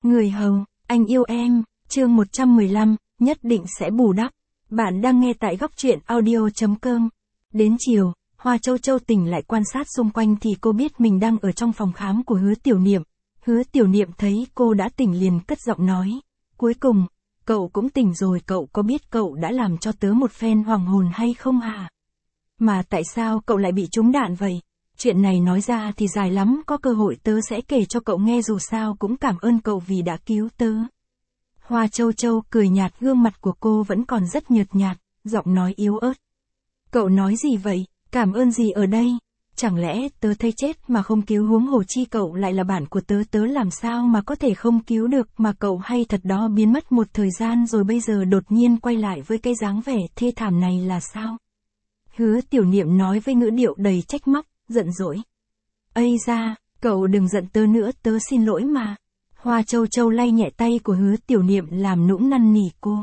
Người hầu, anh yêu em, chương 115, nhất định sẽ bù đắp. Bạn đang nghe tại góc truyện audio.com. Đến chiều, Hoa Châu Châu tỉnh lại quan sát xung quanh thì cô biết mình đang ở trong phòng khám của Hứa Tiểu Niệm. Hứa Tiểu Niệm thấy cô đã tỉnh liền cất giọng nói. Cuối cùng, cậu cũng tỉnh rồi, cậu có biết cậu đã làm cho tớ một phen hoàng hồn hay không hả? Mà tại sao cậu lại bị trúng đạn vậy? Chuyện này nói ra thì dài lắm, có cơ hội tớ sẽ kể cho cậu nghe, dù sao cũng cảm ơn cậu vì đã cứu tớ. Hoa Châu Châu cười nhạt, gương mặt của cô vẫn còn rất nhợt nhạt, giọng nói yếu ớt. Cậu nói gì vậy, cảm ơn gì ở đây? Chẳng lẽ tớ thấy chết mà không cứu, huống hồ chi cậu lại là bạn của tớ, tớ làm sao mà có thể không cứu được, mà cậu hay thật đó, biến mất một thời gian rồi bây giờ đột nhiên quay lại với cái dáng vẻ thê thảm này là sao? Hứa Tiểu Niệm nói với ngữ điệu đầy trách móc, giận dỗi. Ây da, cậu đừng giận tớ nữa, tớ xin lỗi mà. Hoa Châu Châu lay nhẹ tay của Hứa Tiểu Niệm làm nũng năn nỉ cô.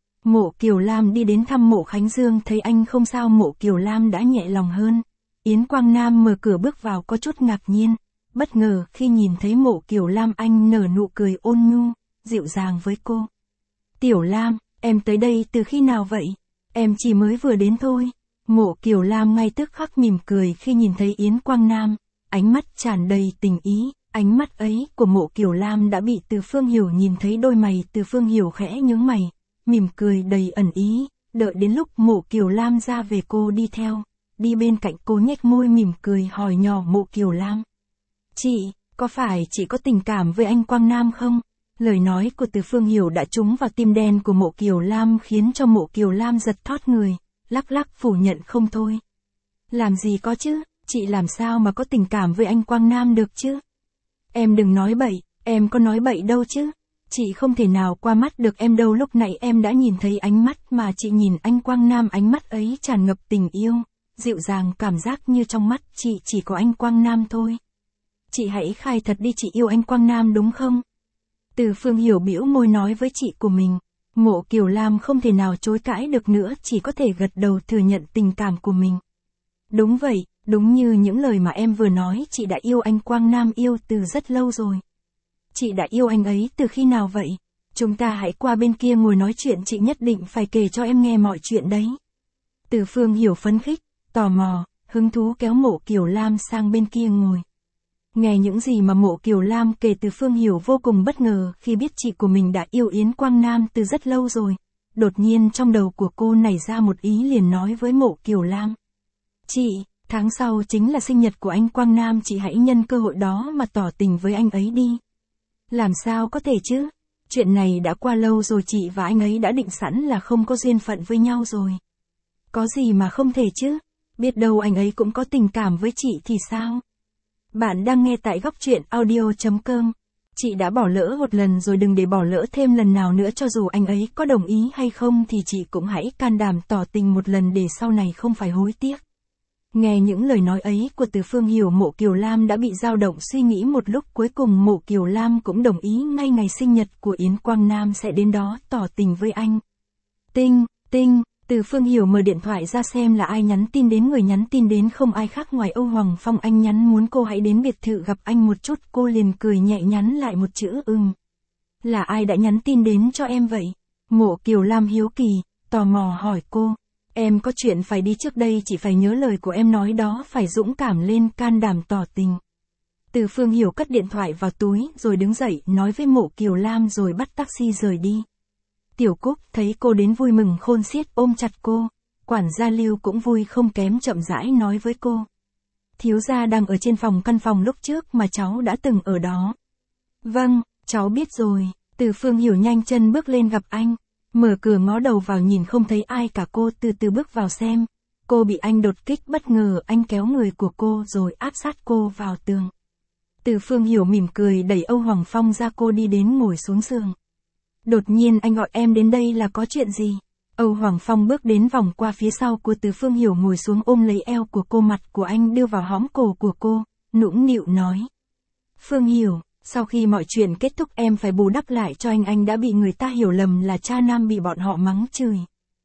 Mộ Kiều Lam đi đến thăm Mộ Khánh Dương, thấy anh không sao, Mộ Kiều Lam đã nhẹ lòng hơn. Yến Quang Nam mở cửa bước vào có chút ngạc nhiên, bất ngờ khi nhìn thấy Mộ Kiều Lam, anh nở nụ cười ôn nhu, dịu dàng với cô. Tiểu Lam, em tới đây từ khi nào vậy? Em chỉ mới vừa đến thôi. Mộ Kiều Lam ngay tức khắc mỉm cười khi nhìn thấy Yến Quang Nam, ánh mắt tràn đầy tình ý. Ánh mắt ấy của Mộ Kiều Lam đã bị Từ Phương Hiểu nhìn thấy, đôi mày Từ Phương Hiểu khẽ nhướng mày, mỉm cười đầy ẩn ý. Đợi đến lúc Mộ Kiều Lam ra về, cô đi theo, đi bên cạnh cô nhếch môi mỉm cười hỏi nhỏ Mộ Kiều Lam. Chị, có phải chị có tình cảm với anh Quang Nam không? Lời nói của Từ Phương Hiểu đã trúng vào tim đen của Mộ Kiều Lam, khiến cho Mộ Kiều Lam giật thót người, lắc lắc phủ nhận không thôi. Làm gì có chứ, chị làm sao mà có tình cảm với anh Quang Nam được chứ? Em đừng nói bậy, em có nói bậy đâu chứ. Chị không thể nào qua mắt được em đâu, lúc nãy em đã nhìn thấy ánh mắt mà chị nhìn anh Quang Nam, ánh mắt ấy tràn ngập tình yêu, dịu dàng, cảm giác như trong mắt chị chỉ có anh Quang Nam thôi. Chị hãy khai thật đi, chị yêu anh Quang Nam đúng không? Từ Phương Hiểu bĩu môi nói với chị của mình. Mộ Kiều Lam không thể nào chối cãi được nữa, chỉ có thể gật đầu thừa nhận tình cảm của mình. Đúng vậy, đúng như những lời mà em vừa nói, chị đã yêu anh Quang Nam, yêu từ rất lâu rồi. Chị đã yêu anh ấy từ khi nào vậy? Chúng ta hãy qua bên kia ngồi nói chuyện, chị nhất định phải kể cho em nghe mọi chuyện đấy. Từ Phương Hiểu phấn khích, tò mò, hứng thú kéo Mộ Kiều Lam sang bên kia ngồi. Nghe những gì mà Mộ Kiều Lam kể, Từ Phương Hiểu vô cùng bất ngờ khi biết chị của mình đã yêu Yến Quang Nam từ rất lâu rồi. Đột nhiên trong đầu của cô nảy ra một ý, liền nói với Mộ Kiều Lam. Chị, tháng sau chính là sinh nhật của anh Quang Nam, chị hãy nhân cơ hội đó mà tỏ tình với anh ấy đi. Làm sao có thể chứ? Chuyện này đã qua lâu rồi, chị và anh ấy đã định sẵn là không có duyên phận với nhau rồi. Có gì mà không thể chứ? Biết đâu anh ấy cũng có tình cảm với chị thì sao? Bạn đang nghe tại góc truyện audio.com. Chị đã bỏ lỡ một lần rồi, đừng để bỏ lỡ thêm lần nào nữa, cho dù anh ấy có đồng ý hay không thì chị cũng hãy can đảm tỏ tình một lần để sau này không phải hối tiếc. Nghe những lời nói ấy của Từ Phương Hiểu, Mộ Kiều Lam đã bị dao động suy nghĩ một lúc, cuối cùng Mộ Kiều Lam cũng đồng ý ngay ngày sinh nhật của Yến Quang Nam sẽ đến đó tỏ tình với anh. Tinh, tinh. Từ Phương Hiểu mở điện thoại ra xem là ai nhắn tin đến, người nhắn tin đến không ai khác ngoài Âu Hoàng Phong, anh nhắn muốn cô hãy đến biệt thự gặp anh một chút, cô liền cười nhẹ nhắn lại một chữ Là ai đã nhắn tin đến cho em vậy? Mộ Kiều Lam hiếu kỳ, tò mò hỏi cô. Em có chuyện phải đi trước đây, chỉ phải nhớ lời của em nói đó, phải dũng cảm lên, can đảm tỏ tình. Từ Phương Hiểu cất điện thoại vào túi rồi đứng dậy nói với Mộ Kiều Lam rồi bắt taxi rời đi. Tiểu Cúc thấy cô đến vui mừng khôn xiết, ôm chặt cô. Quản gia Lưu cũng vui không kém, chậm rãi nói với cô. Thiếu gia đang ở trên căn phòng lúc trước mà cháu đã từng ở đó. Vâng, cháu biết rồi. Từ Phương Hiểu nhanh chân bước lên gặp anh. Mở cửa ngó đầu vào nhìn không thấy ai cả, cô từ từ bước vào xem. Cô bị anh đột kích bất ngờ, anh kéo người của cô rồi áp sát cô vào tường. Từ Phương Hiểu mỉm cười đẩy Âu Hoàng Phong ra, cô đi đến ngồi xuống giường. Đột nhiên anh gọi em đến đây là có chuyện gì? Âu Hoàng Phong bước đến vòng qua phía sau của Từ Phương Hiểu, ngồi xuống ôm lấy eo của cô, mặt của anh đưa vào hõm cổ của cô, nũng nịu nói. Phương Hiểu, sau khi mọi chuyện kết thúc em phải bù đắp lại cho anh đã bị người ta hiểu lầm là cha nam, bị bọn họ mắng chửi.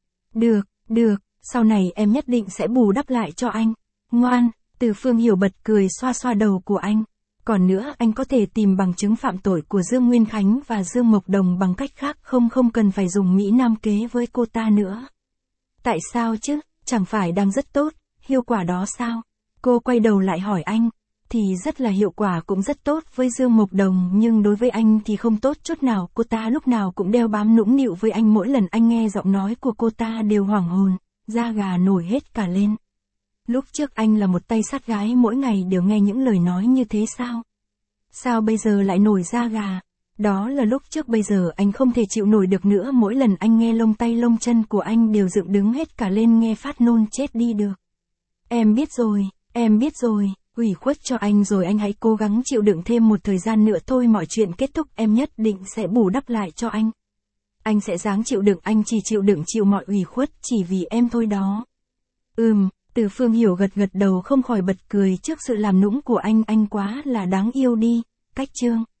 Được, sau này em nhất định sẽ bù đắp lại cho anh. Ngoan. Từ Phương Hiểu bật cười xoa xoa đầu của anh. Còn nữa anh có thể tìm bằng chứng phạm tội của Dương Nguyên Khánh và Dương Mộc Đồng bằng cách khác không cần phải dùng Mỹ Nam kế với cô ta nữa. Tại sao chứ, chẳng phải đang rất tốt, hiệu quả đó sao? Cô quay đầu lại hỏi anh. Thì rất là hiệu quả cũng rất tốt với Dương Mộc Đồng nhưng đối với anh thì không tốt chút nào. Cô ta lúc nào cũng đeo bám nũng nịu với anh, mỗi lần anh nghe giọng nói của cô ta đều hoảng hồn, da gà nổi hết cả lên. Lúc trước anh là một tay sát gái mỗi ngày đều nghe những lời nói như thế sao? Sao bây giờ lại nổi da gà? Đó là lúc trước, bây giờ anh không thể chịu nổi được nữa, mỗi lần anh nghe lông tay lông chân của anh đều dựng đứng hết cả lên, nghe phát nôn chết đi được. Em biết rồi, ủy khuất cho anh rồi, anh hãy cố gắng chịu đựng thêm một thời gian nữa thôi, mọi chuyện kết thúc em nhất định sẽ bù đắp lại cho anh. Anh sẽ ráng chịu đựng, anh chỉ chịu đựng chịu mọi ủy khuất chỉ vì em thôi đó. Từ Phương Hiểu gật đầu không khỏi bật cười trước sự làm nũng của anh quá là đáng yêu đi. Cách chương